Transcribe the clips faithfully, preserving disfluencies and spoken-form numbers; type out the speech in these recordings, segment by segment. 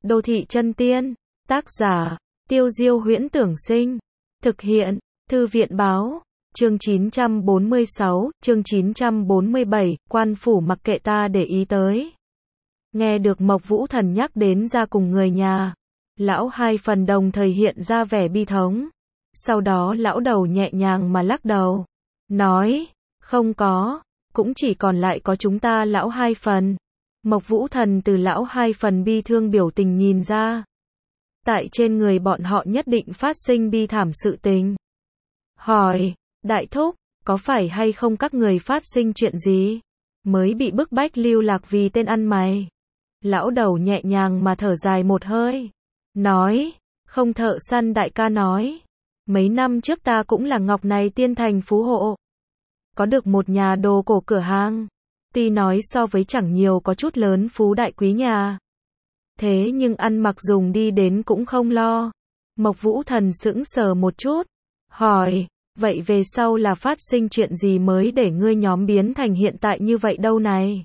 Đô thị chân tiên. Tác giả, Tiêu Diêu Huyễn Tưởng Sinh. Thực hiện, Thư viện Báo. Chương chín trăm bốn mươi sáu, chương chín trăm bốn mươi bảy, quan phủ mặc kệ ta để ý tới. Nghe được Mộc Vũ Thần nhắc đến ra cùng người nhà, lão hai phần đồng thời hiện ra vẻ bi thống. Sau đó lão đầu nhẹ nhàng mà lắc đầu, nói, không có, cũng chỉ còn lại có chúng ta lão hai phần. Mộc Vũ Thần từ lão hai phần bi thương biểu tình nhìn ra, tại trên người bọn họ nhất định phát sinh bi thảm sự tình. Hỏi, đại thúc, có phải hay không các người phát sinh chuyện gì, mới bị bức bách lưu lạc vì tên ăn mày? Lão đầu nhẹ nhàng mà thở dài một hơi, nói, không. Thợ săn đại ca nói, mấy năm trước ta cũng là ngọc này tiên thành phú hộ, có được một nhà đồ cổ cửa hàng, tuy nói so với chẳng nhiều có chút lớn phú đại quý nhà, thế nhưng ăn mặc dùng đi đến cũng không lo. Mộc Vũ Thần sững sờ một chút, hỏi, vậy về sau là phát sinh chuyện gì mới để ngươi nhóm biến thành hiện tại như vậy đâu này?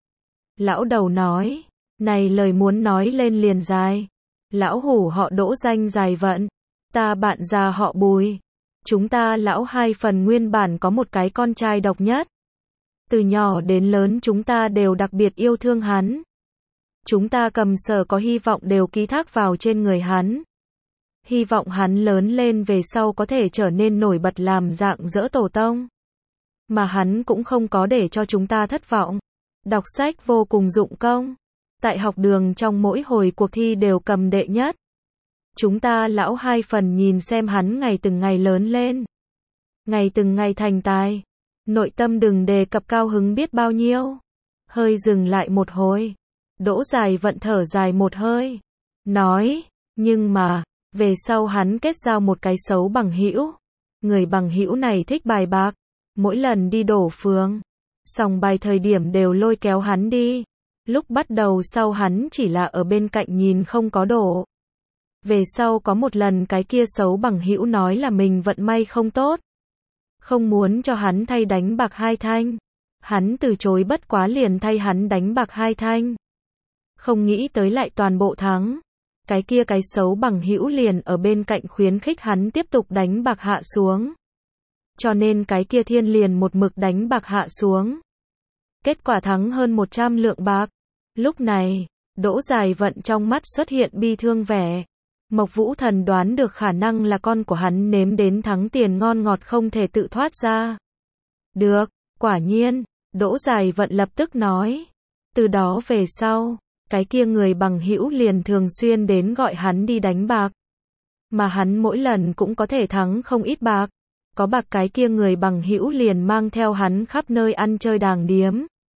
Lão đầu nói, này lời muốn nói lên liền dài. Lão hủ họ Đỗ danh dài vận, ta bạn già họ Bùi. Chúng ta lão hai phần nguyên bản có một cái con trai độc nhất. Từ nhỏ đến lớn chúng ta đều đặc biệt yêu thương hắn. Chúng ta cầm sở có hy vọng đều ký thác vào trên người hắn. Hy vọng hắn lớn lên về sau có thể trở nên nổi bật làm dạng dỡ tổ tông. Mà hắn cũng không có để cho chúng ta thất vọng. Đọc sách vô cùng dụng công. Tại học đường trong mỗi hồi cuộc thi đều cầm đệ nhất. Chúng ta lão hai phần nhìn xem hắn ngày từng ngày lớn lên. Ngày từng ngày thành tài. Nội tâm đừng đề cập cao hứng biết bao nhiêu. Hơi dừng lại một hồi. Đỗ dài vận thở dài một hơi. Nói, nhưng mà, về sau hắn kết giao một cái xấu bằng hữu. Người bằng hữu này thích bài bạc. Mỗi lần đi đổ phường, sòng bài thời điểm đều lôi kéo hắn đi. Lúc bắt đầu sau hắn chỉ là ở bên cạnh nhìn không có đổ. Về sau có một lần cái kia xấu bằng hữu nói là mình vận may không tốt, không muốn cho hắn thay đánh bạc hai thanh. Hắn từ chối bất quá liền thay hắn đánh bạc hai thanh. Không nghĩ tới lại toàn bộ thắng. Cái kia cái xấu bằng hữu liền ở bên cạnh khuyến khích hắn tiếp tục đánh bạc hạ xuống. Cho nên cái kia thiên liền một mực đánh bạc hạ xuống. Kết quả thắng hơn một trăm lượng bạc. Lúc này, Đỗ dài vận trong mắt xuất hiện bi thương vẻ. Mộc Vũ Thần đoán được khả năng là con của hắn nếm đến thắng tiền ngon ngọt không thể tự thoát ra. Được, quả nhiên, Đỗ dài vận lập tức nói. Từ đó về sau, cái kia người bằng hữu liền thường xuyên đến gọi hắn đi đánh bạc. Mà hắn mỗi lần cũng có thể thắng không ít bạc. Có bạc cái kia người bằng hữu liền mang theo hắn khắp nơi ăn chơi đàng điếm.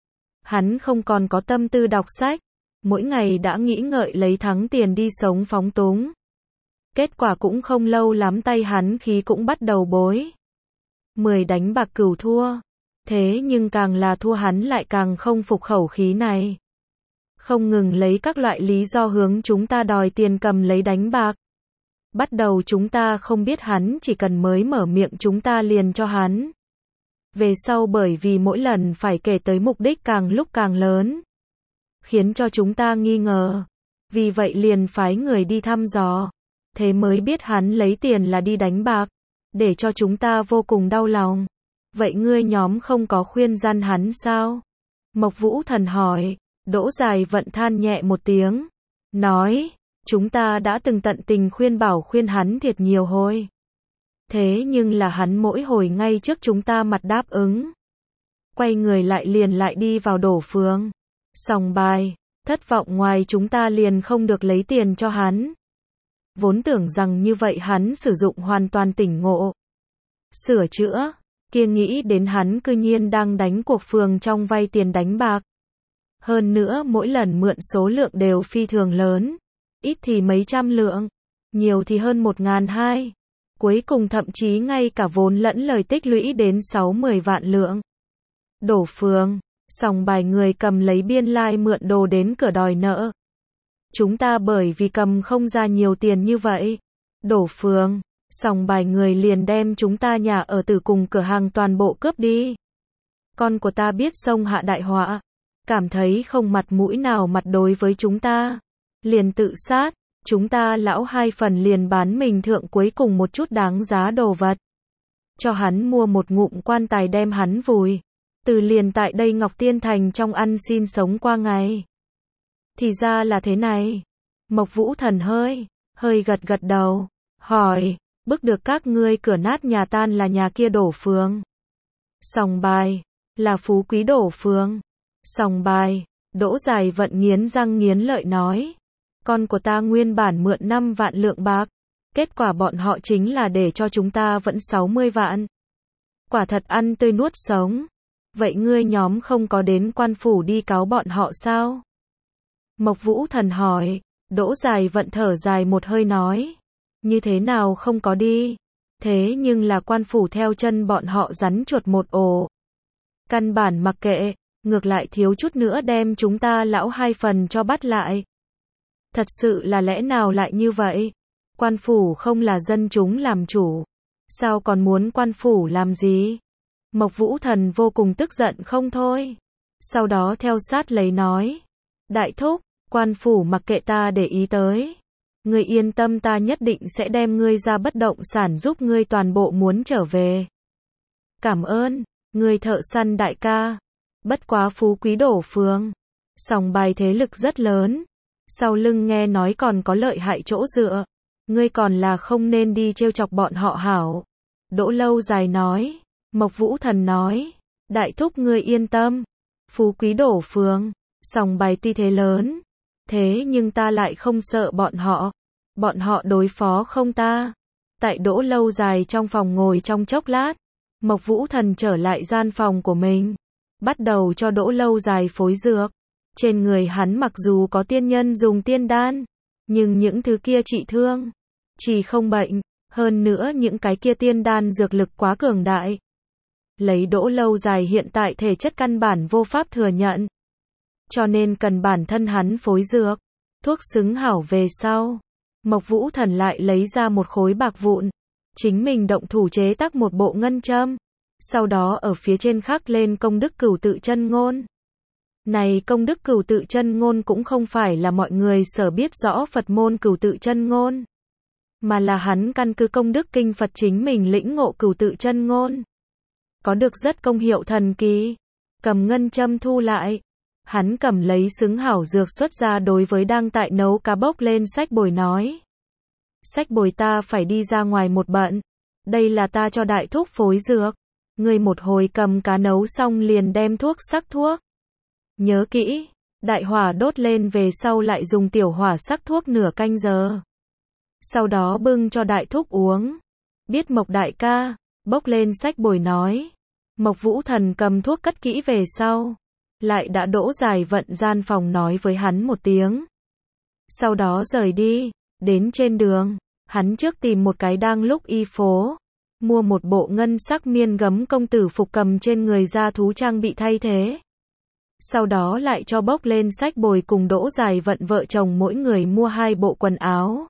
Hắn không còn có tâm tư đọc sách, mỗi ngày đã nghĩ ngợi lấy thắng tiền đi sống phóng túng. Kết quả cũng không lâu lắm tay hắn khí cũng bắt đầu bối. Mười đánh bạc cửu thua. Thế nhưng càng là thua hắn lại càng không phục khẩu khí này. Không ngừng lấy các loại lý do hướng chúng ta đòi tiền cầm lấy đánh bạc. Bắt đầu chúng ta không biết hắn chỉ cần mới mở miệng chúng ta liền cho hắn. Về sau bởi vì mỗi lần phải kể tới mục đích càng lúc càng lớn, khiến cho chúng ta nghi ngờ. Vì vậy liền phái người đi thăm dò. Thế mới biết hắn lấy tiền là đi đánh bạc. Để cho chúng ta vô cùng đau lòng. Vậy ngươi nhóm không có khuyên răn hắn sao? Mộc Vũ Thần hỏi. Đỗ dài vận than nhẹ một tiếng. Nói, chúng ta đã từng tận tình khuyên bảo khuyên hắn thiệt nhiều hồi. Thế nhưng là hắn mỗi hồi ngay trước chúng ta mặt đáp ứng. Quay người lại liền lại đi vào đổ phường. Sòng bài, thất vọng ngoài chúng ta liền không được lấy tiền cho hắn. Vốn tưởng rằng như vậy hắn sử dụng hoàn toàn tỉnh ngộ. Sửa chữa, kia nghĩ đến hắn cư nhiên đang đánh cuộc phường trong vay tiền đánh bạc. Hơn nữa mỗi lần mượn số lượng đều phi thường lớn. Ít thì mấy trăm lượng, nhiều thì hơn một ngàn hai. Cuối cùng thậm chí ngay cả vốn lẫn lời tích lũy đến sáu mươi vạn lượng. Đổ phường, sòng bài người cầm lấy biên lai mượn đồ đến cửa đòi nợ. Chúng ta bởi vì cầm không ra nhiều tiền như vậy. Đổ phường, sòng bài người liền đem chúng ta nhà ở từ cùng cửa hàng toàn bộ cướp đi. Con của ta biết xông hạ đại họa, cảm thấy không mặt mũi nào mặt đối với chúng ta. liền tự sát, chúng ta lão hai phần liền bán mình thượng cuối cùng một chút đáng giá đồ vật. Cho hắn mua một ngụm quan tài đem hắn vùi. Từ liền tại đây Ngọc Tiên Thành trong ăn xin sống qua ngày. Thì ra là thế này. Mộc Vũ Thần hơi, hơi gật gật đầu, hỏi, bức được các ngươi cửa nát nhà tan là nhà kia Đổ Phương. Sòng bài, là Phú Quý Đổ Phương. Sòng bài, Đỗ Dài Vận nghiến răng nghiến lợi nói, con của ta nguyên bản mượn năm vạn lượng bạc, kết quả bọn họ chính là để cho chúng ta vẫn sáu mươi vạn. Quả thật ăn tươi nuốt sống. Vậy ngươi nhóm không có đến quan phủ đi cáo bọn họ sao? Mộc Vũ Thần hỏi. Đỗ Dài Vận thở dài một hơi nói, như thế nào không có đi? Thế nhưng là quan phủ theo chân bọn họ rắn chuột một ổ. Căn bản mặc kệ, ngược lại thiếu chút nữa đem chúng ta lão hai phần cho bắt lại. Thật sự là lẽ nào lại như vậy? Quan phủ không là dân chúng làm chủ, sao còn muốn quan phủ làm gì? Mộc Vũ Thần vô cùng tức giận không thôi. Sau đó theo sát lấy nói, đại thúc, quan phủ mặc kệ ta để ý tới. Ngươi yên tâm, ta nhất định sẽ đem ngươi ra bất động sản giúp ngươi toàn bộ muốn trở về. Cảm ơn, ngươi thợ săn đại ca. Bất quá Phú Quý Đổ Phương, sòng bài thế lực rất lớn. Sau lưng nghe nói còn có lợi hại chỗ dựa. Ngươi còn là không nên đi trêu chọc bọn họ hảo. Đỗ Lâu Dài nói. Mộc Vũ Thần nói, đại thúc ngươi yên tâm. Phú Quý Đổ Phương, sòng bài tuy thế lớn, thế nhưng ta lại không sợ bọn họ. Bọn họ đối phó không ta. Tại Đỗ Lâu Dài trong phòng ngồi trong chốc lát, Mộc Vũ Thần trở lại gian phòng của mình, bắt đầu cho Đỗ Lâu Dài phối dược. Trên người hắn mặc dù có tiên nhân dùng tiên đan, nhưng những thứ kia trị thương, chỉ không bệnh, hơn nữa những cái kia tiên đan dược lực quá cường đại. Lấy Đỗ Lâu Dài hiện tại thể chất căn bản vô pháp thừa nhận, cho nên cần bản thân hắn phối dược, thuốc xứng hảo về sau. Mộc Vũ Thần lại lấy ra một khối bạc vụn, chính mình động thủ chế tác một bộ ngân châm, sau đó ở phía trên khắc lên công đức Cửu Tự Chân Ngôn. Này công đức Cửu Tự Chân Ngôn cũng không phải là mọi người sở biết rõ Phật môn Cửu Tự Chân Ngôn, mà là hắn căn cứ công đức kinh Phật chính mình lĩnh ngộ Cửu Tự Chân Ngôn. Có được rất công hiệu thần kỳ. Cầm ngân châm thu lại, hắn cầm lấy xứng hảo dược xuất ra đối với đang tại nấu cá bốc lên Sách Bồi nói. Sách Bồi, ta phải đi ra ngoài một bận. Đây là ta cho đại thúc phối dược. Ngươi một hồi cầm cá nấu xong liền đem thuốc sắc thuốc. Nhớ kỹ, đại hỏa đốt lên về sau lại dùng tiểu hỏa sắc thuốc nửa canh giờ. Sau đó bưng cho đại thúc uống. Biết Mộc đại ca, bốc lên Sách Bồi nói. Mộc Vũ Thần cầm thuốc cất kỹ về sau, lại đã Đỗ Dài Vận gian phòng nói với hắn một tiếng. Sau đó rời đi, đến trên đường, hắn trước tìm một cái đang lúc y phố, mua một bộ ngân sắc miên gấm công tử phục cầm trên người ra thú trang bị thay thế. Sau đó lại cho bốc lên Sách Bồi cùng Đỗ Dài Vận vợ chồng mỗi người mua hai bộ quần áo.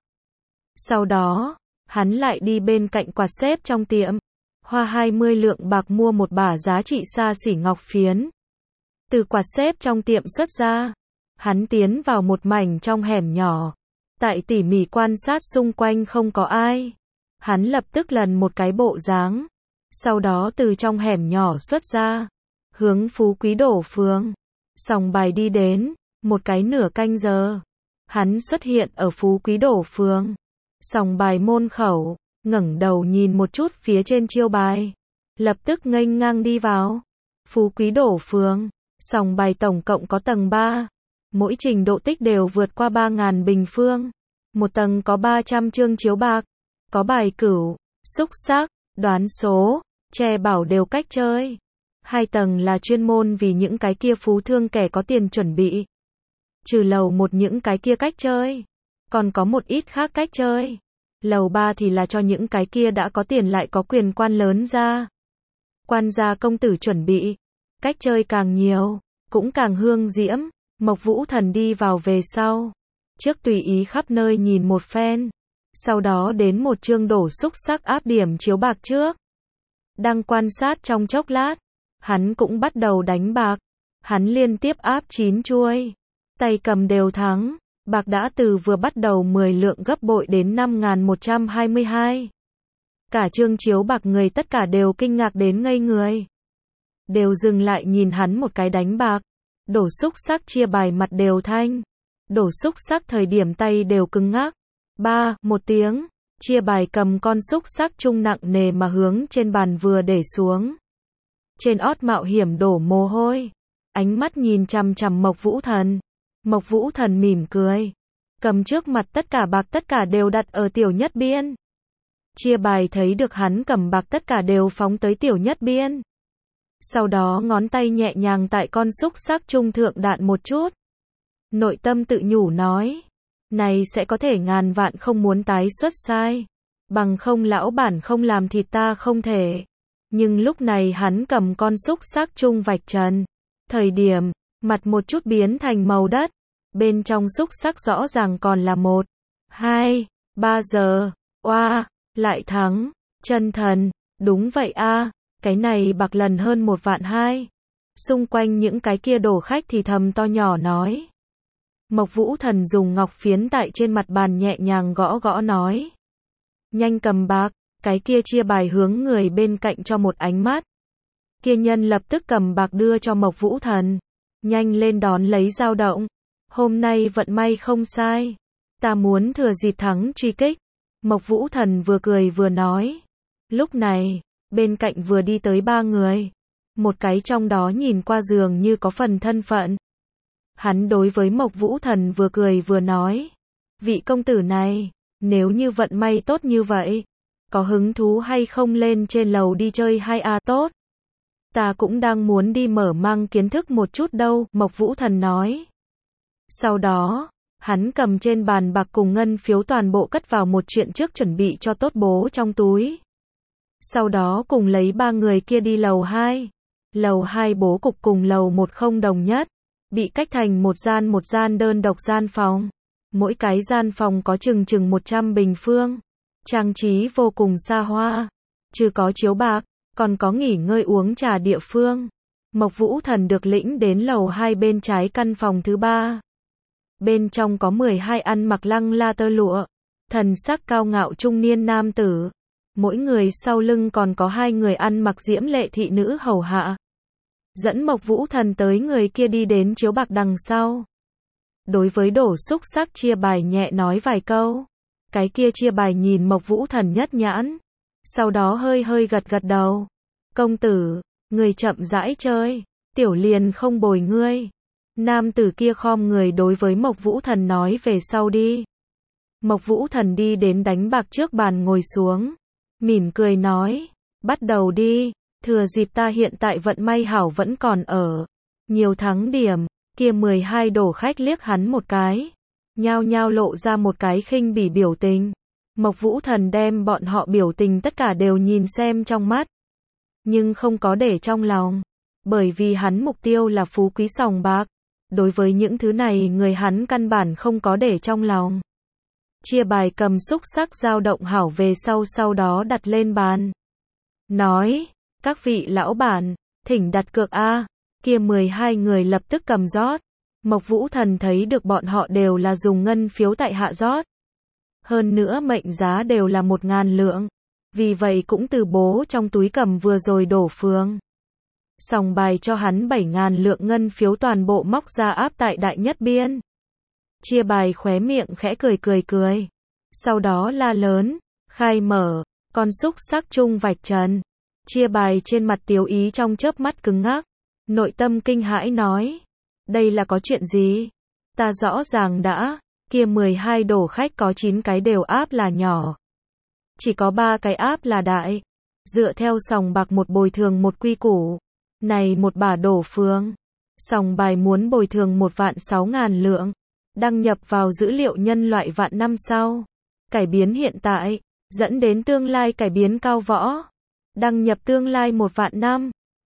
Sau đó, hắn lại đi bên cạnh quạt xếp trong tiệm, hoa hai mươi lượng bạc mua một bả giá trị xa xỉ ngọc phiến. Từ quạt xếp trong tiệm xuất ra, hắn tiến vào một mảnh trong hẻm nhỏ. Tại tỉ mỉ quan sát xung quanh không có ai, hắn lập tức lần một cái bộ dáng. Sau đó từ trong hẻm nhỏ xuất ra, hướng Phú Quý Đổ Phương, sòng bài đi đến. Một cái nửa canh giờ, hắn xuất hiện ở Phú Quý Đổ Phương, sòng bài môn khẩu, ngẩng đầu nhìn một chút phía trên chiêu bài, lập tức nghênh ngang đi vào. Phú Quý Đổ Phương, sòng bài tổng cộng có tầng ba, mỗi trình độ tích đều vượt qua ba nghìn bình phương. Một tầng có ba trăm chương chiếu bạc, có bài cửu, xúc xắc, đoán số, che bảo đều cách chơi. Hai tầng là chuyên môn vì những cái kia phú thương kẻ có tiền chuẩn bị. Trừ lầu một những cái kia cách chơi, còn có một ít khác cách chơi. Lầu ba thì là cho những cái kia đã có tiền lại có quyền quan lớn ra. Quan gia công tử chuẩn bị, cách chơi càng nhiều, cũng càng hương diễm. Mộc Vũ Thần đi vào về sau, trước tùy ý khắp nơi nhìn một phen, sau đó đến một chương đổ xúc sắc áp điểm chiếu bạc trước. Đang quan sát trong chốc lát, hắn cũng bắt đầu đánh bạc. Hắn liên tiếp áp chín chuôi, tay cầm đều thắng, Bạc đã từ vừa bắt đầu mười lượng gấp bội đến năm nghìn một trăm hai mươi hai. Cả chương chiếu bạc người tất cả đều kinh ngạc đến ngây người. Đều dừng lại nhìn hắn một cái đánh bạc. Đổ xúc xắc chia bài mặt đều thanh. Đổ xúc xắc thời điểm tay đều cứng ngắc. Ba, một tiếng. Chia bài cầm con xúc xắc trung nặng nề mà hướng trên bàn vừa để xuống. Trên ót mạo hiểm đổ mồ hôi. Ánh mắt nhìn chằm chằm Mộc Vũ Thần. Mộc Vũ Thần mỉm cười. Cầm trước mặt tất cả bạc tất cả đều đặt ở tiểu nhất biên. Chia bài thấy được hắn cầm bạc tất cả đều phóng tới tiểu nhất biên. Sau đó ngón tay nhẹ nhàng tại con xúc xắc trung thượng đạn một chút. Nội tâm tự nhủ nói. Này sẽ có thể ngàn vạn không muốn tái xuất sai. Bằng không lão bản không làm thịt ta không thể. Nhưng lúc này hắn cầm con xúc xắc trung vạch trần. Thời điểm, mặt một chút biến thành màu đất. Bên trong xúc xắc rõ ràng còn là một, hai, ba giờ. Oa, lại thắng. Chân thần, đúng vậy a, cái này bạc lần hơn một vạn hai. Xung quanh những cái kia đổ khách thì thầm to nhỏ nói. Mộc Vũ Thần dùng ngọc phiến tại trên mặt bàn nhẹ nhàng gõ gõ nói. Nhanh cầm bạc, cái kia chia bài hướng người bên cạnh cho một ánh mắt. Kia nhân lập tức cầm bạc đưa cho Mộc Vũ Thần. Nhanh lên đón lấy dao động. Hôm nay vận may không sai. Ta muốn thừa dịp thắng truy kích. Mộc Vũ Thần vừa cười vừa nói. Lúc này, bên cạnh vừa đi tới ba người. Một cái trong đó nhìn qua dường như có phần thân phận. Hắn đối với Mộc Vũ Thần vừa cười vừa nói. Vị công tử này, nếu như vận may tốt như vậy, có hứng thú hay không lên trên lầu đi chơi hai a tốt? Ta cũng đang muốn đi mở mang kiến thức một chút đâu, Mộc Vũ Thần nói. Sau đó, hắn cầm trên bàn bạc cùng ngân phiếu toàn bộ cất vào một chuyện trước chuẩn bị cho tốt bố trong túi. Sau đó cùng lấy ba người kia đi lầu hai. Lầu hai bố cục cùng lầu một không đồng nhất. Bị cách thành một gian một gian đơn độc gian phòng. Mỗi cái gian phòng có chừng chừng một trăm bình phương. Trang trí vô cùng xa hoa. Chứ có chiếu bạc, còn có nghỉ ngơi uống trà địa phương. Mộc Vũ Thần được lĩnh đến lầu hai bên trái căn phòng thứ ba. Bên trong có mười hai ăn mặc lăng la tơ lụa. Thần sắc cao ngạo trung niên nam tử. Mỗi người sau lưng còn có hai người ăn mặc diễm lệ thị nữ hầu hạ. Dẫn Mộc Vũ Thần tới người kia đi đến chiếu bạc đằng sau. Đối với đổ xúc xắc chia bài nhẹ nói vài câu. Cái kia chia bài nhìn Mộc Vũ Thần nhất nhãn. Sau đó hơi hơi gật gật đầu. Công tử, người chậm rãi chơi. Tiểu liền không bồi ngươi. Nam tử kia khom người đối với Mộc Vũ Thần nói về sau đi. Mộc Vũ Thần đi đến đánh bạc trước bàn ngồi xuống. Mỉm cười nói. Bắt đầu đi. Thừa dịp ta hiện tại vận may hảo vẫn còn ở. Nhiều thắng điểm. Kia mười hai đổ khách liếc hắn một cái. Nhao nhao lộ ra một cái khinh bỉ biểu tình. Mộc Vũ Thần đem bọn họ biểu tình tất cả đều nhìn xem trong mắt. Nhưng không có để trong lòng. Bởi vì hắn mục tiêu là phú quý sòng bạc. Đối với những thứ này người hắn căn bản không có để trong lòng. Chia bài cầm xúc xắc dao động hảo về sau sau đó đặt lên bàn. Nói, các vị lão bản, thỉnh đặt cược a. Kia mười hai người lập tức cầm rót. Mộc Vũ Thần thấy được bọn họ đều là dùng ngân phiếu tại hạ rót. Hơn nữa mệnh giá đều là một ngàn lượng. Vì vậy cũng từ bố trong túi cầm vừa rồi đổ phương. Sòng bài cho hắn bảy ngàn lượng ngân phiếu toàn bộ móc ra áp tại đại nhất biên. Chia bài khóe miệng khẽ cười cười cười. Sau đó la lớn, khai mở, con xúc xắc trung vạch trần. Chia bài trên mặt tiếu ý trong chớp mắt cứng ngắc. Nội tâm kinh hãi nói. Đây là có chuyện gì? Ta rõ ràng đã, kia mười hai đổ khách có chín cái đều áp là nhỏ. Chỉ có ba cái áp là đại. Dựa theo sòng bạc một bồi thường một quy củ. Này một bả đổ phương. Sòng bài muốn bồi thường một vạn sáu ngàn lượng. Đăng nhập vào dữ liệu nhân loại vạn năm sau. Cải biến hiện tại, dẫn đến tương lai cải biến cao võ. Đăng nhập tương lai một vạn năm.